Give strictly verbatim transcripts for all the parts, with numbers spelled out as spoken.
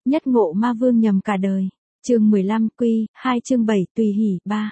Nhất ngộ ma vương nhầm cả đời. Chương mười lăm quy, hai chương bảy tùy hỷ, ba.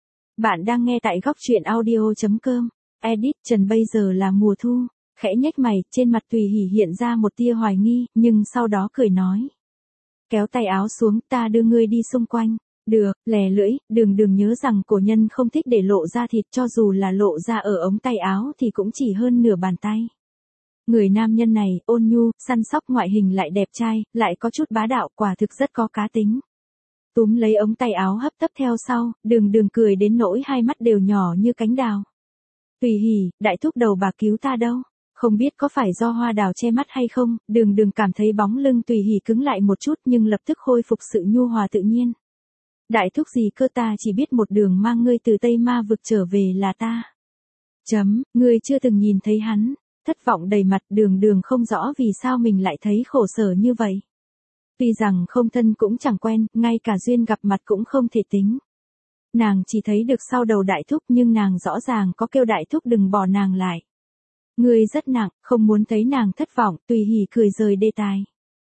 Bạn đang nghe tại góc truyện audio.com. Edit Trần bây giờ là mùa thu. Khẽ nhếch mày, trên mặt tùy hỷ hiện ra một tia hoài nghi, nhưng sau đó cười nói. Kéo tay áo xuống, ta đưa ngươi đi xung quanh. Được, lè lưỡi, đừng đừng nhớ rằng cổ nhân không thích để lộ ra thịt, cho dù là lộ ra ở ống tay áo thì cũng chỉ hơn nửa bàn tay. Người nam nhân này, ôn nhu, săn sóc, ngoại hình lại đẹp trai, lại có chút bá đạo, quả thực rất có cá tính. Túm lấy ống tay áo hấp tấp theo sau, đường đường cười đến nỗi hai mắt đều nhỏ như cánh đào. Tùy hỷ, đại thúc đầu bà cứu ta đâu? Không biết có phải do hoa đào che mắt hay không, đường đường cảm thấy bóng lưng tùy hỷ cứng lại một chút nhưng lập tức khôi phục sự nhu hòa tự nhiên. Đại thúc gì cơ, ta chỉ biết một đường mang ngươi từ Tây Ma vực trở về là ta. Chấm, ngươi chưa từng nhìn thấy hắn. Thất vọng đầy mặt, đường đường không rõ vì sao mình lại thấy khổ sở như vậy. Tuy rằng không thân cũng chẳng quen, ngay cả duyên gặp mặt cũng không thể tính. Nàng chỉ thấy được sau đầu đại thúc nhưng nàng rõ ràng có kêu đại thúc đừng bỏ nàng lại. Ngươi rất nặng, không muốn thấy nàng thất vọng, tùy hỷ cười rời đề tài.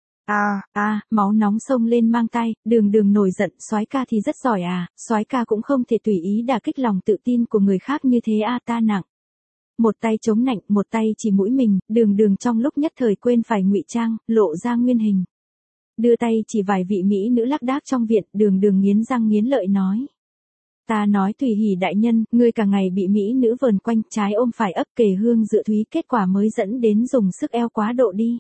À, à, máu nóng sông lên mang tay, đường đường nổi giận, soái ca thì rất giỏi à, soái ca cũng không thể tùy ý đả kích lòng tự tin của người khác như thế à, ta nặng. Một tay chống nạnh, một tay chỉ mũi mình, đường đường trong lúc nhất thời quên phải ngụy trang, lộ ra nguyên hình. Đưa tay chỉ vài vị mỹ nữ lác đác trong viện, đường đường nghiến răng nghiến lợi nói. Ta nói tùy hỷ đại nhân, ngươi cả ngày bị mỹ nữ vờn quanh, trái ôm phải ấp kề hương dự thúy, kết quả mới dẫn đến dùng sức eo quá độ đi.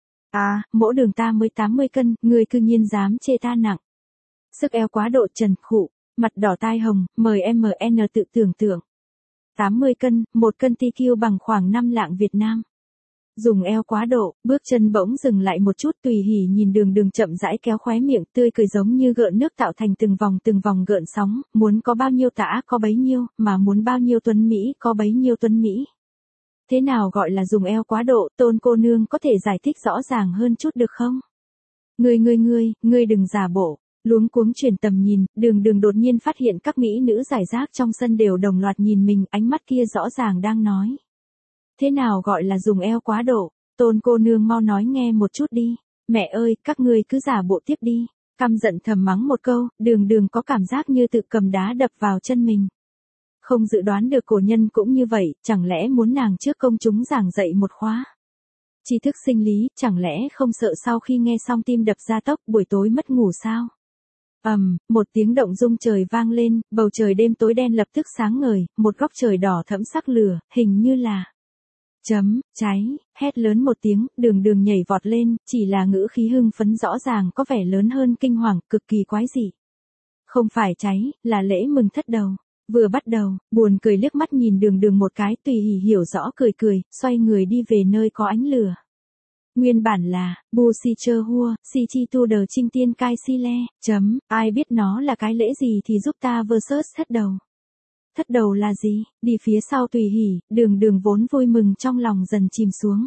À, mỗi đường ta mới tám mươi cân, ngươi cư nhiên dám chê ta nặng. Sức eo quá độ trần khụ, mặt đỏ tai hồng, mời em en tự tưởng tượng. tám mươi cân, một cân ti kiu bằng khoảng năm lạng Việt Nam. Dùng eo quá độ, bước chân bỗng dừng lại một chút, tùy hỷ nhìn đường đường chậm rãi kéo khóe miệng, tươi cười giống như gợn nước tạo thành từng vòng từng vòng gợn sóng, muốn có bao nhiêu tã có bấy nhiêu, mà muốn bao nhiêu tuấn Mỹ có bấy nhiêu tuấn Mỹ. Thế nào gọi là dùng eo quá độ, Tôn cô nương có thể giải thích rõ ràng hơn chút được không? Ngươi ngươi ngươi, ngươi đừng giả bộ. Luống cuống chuyển tầm nhìn, đường đường đột nhiên phát hiện các mỹ nữ giải rác trong sân đều đồng loạt nhìn mình, ánh mắt kia rõ ràng đang nói. Thế nào gọi là dùng eo quá độ, Tôn cô nương mau nói nghe một chút đi. Mẹ ơi, các ngươi cứ giả bộ tiếp đi. Căm giận thầm mắng một câu, đường đường có cảm giác như tự cầm đá đập vào chân mình. Không dự đoán được cổ nhân cũng như vậy, chẳng lẽ muốn nàng trước công chúng giảng dạy một khóa. Tri thức sinh lý, chẳng lẽ không sợ sau khi nghe xong tim đập ra tốc, buổi tối mất ngủ sao? Ầm, um, một tiếng động rung trời vang lên, bầu trời đêm tối đen lập tức sáng ngời, một góc trời đỏ thẫm sắc lửa, hình như là chấm, cháy, hét lớn một tiếng, đường đường nhảy vọt lên, chỉ là ngữ khí hưng phấn rõ ràng có vẻ lớn hơn kinh hoàng, cực kỳ quái dị. Không phải cháy, là lễ mừng thất đầu. Vừa bắt đầu, buồn cười liếc mắt nhìn đường đường một cái, tùy hỷ hiểu rõ cười cười, xoay người đi về nơi có ánh lửa. Nguyên bản là, bu si chơ hua, si chi tu đờ trinh tiên cai si le, chấm, ai biết nó là cái lễ gì thì giúp ta versus thất đầu. Thất đầu là gì? Đi phía sau tùy hỷ, đường đường vốn vui mừng trong lòng dần chìm xuống.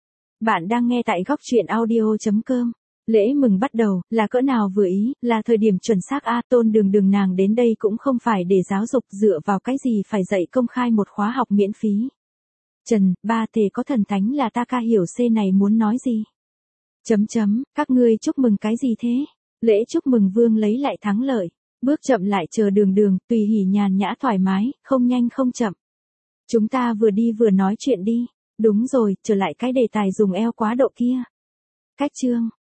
Bạn đang nghe tại góc truyện audio.com. Lễ mừng bắt đầu, là cỡ nào vừa ý, là thời điểm chuẩn xác a, Tôn đường đường nàng đến đây cũng không phải để giáo dục, dựa vào cái gì phải dạy công khai một khóa học miễn phí. Trần, ba thể có thần thánh là ta ca hiểu C này muốn nói gì? Chấm chấm, các ngươi chúc mừng cái gì thế? Lễ chúc mừng vương lấy lại thắng lợi. Bước chậm lại chờ đường đường, tùy hỷ nhàn nhã thoải mái, không nhanh không chậm. Chúng ta vừa đi vừa nói chuyện đi. Đúng rồi, trở lại cái đề tài dùng eo quá độ kia. Cách chương.